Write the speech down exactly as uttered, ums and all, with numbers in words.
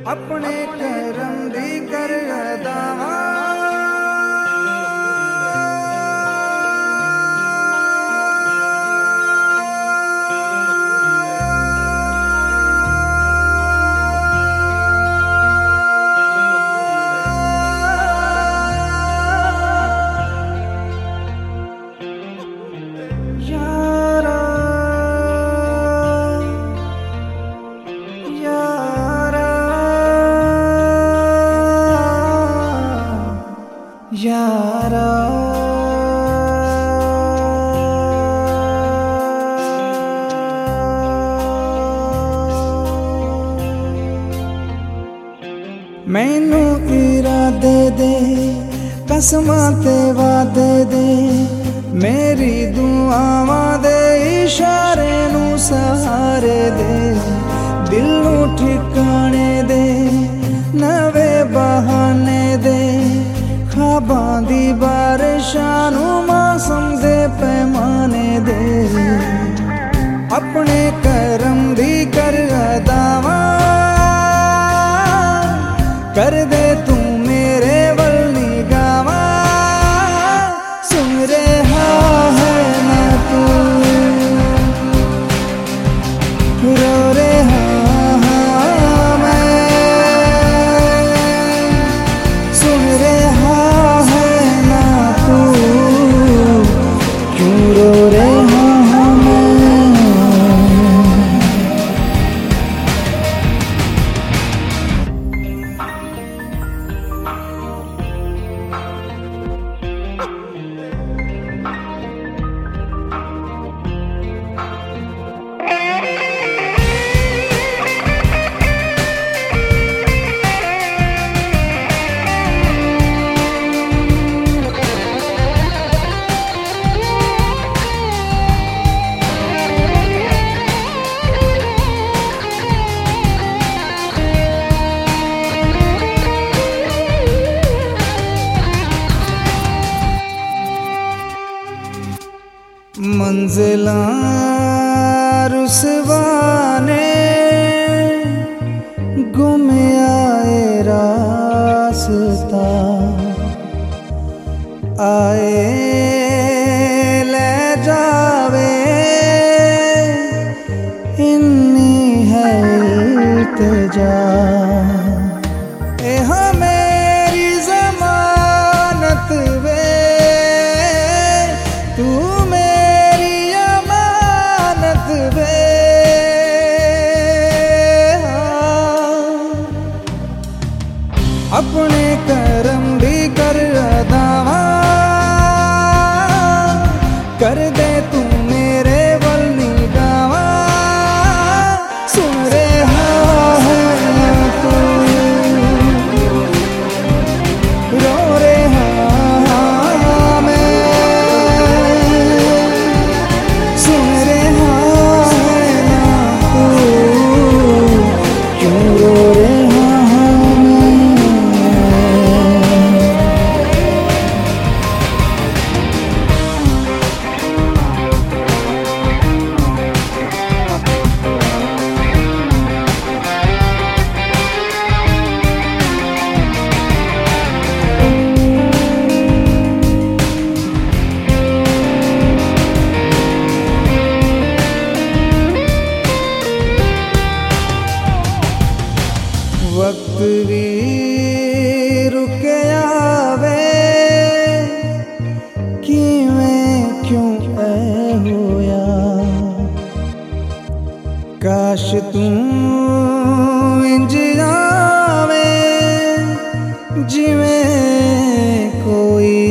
अपने करम दी कर अदावा यारा मैनू इरादे दे कसमां ते वादे दे मेरी दुआवां दे इशारे नू सहारे दे दिल नू ठिकाने दे नवे बहाने दे ख्वाबां दी बारिशां नू मौसम दे पैमाने दे अपने करम दी कर अदावा कर दे तू मेरे वल निगावा सुन रहा है ना तू रो रहा मंजिलां रुसवाने गुम आए रास्ता आए ले जावे इन्नी है इल्तिजा ए हाँ मेरी ज़मानत वे तू अपने करम भी कर अदावा कर दे तू मेरे वल निगावा सुन रहा है तू रो रहा मैं सुन रहा है ना तू क्यों रो रहा वक्त भी रुके आवे किवें क्यों ऐ होया काश तू इंज आवे जिवें कोई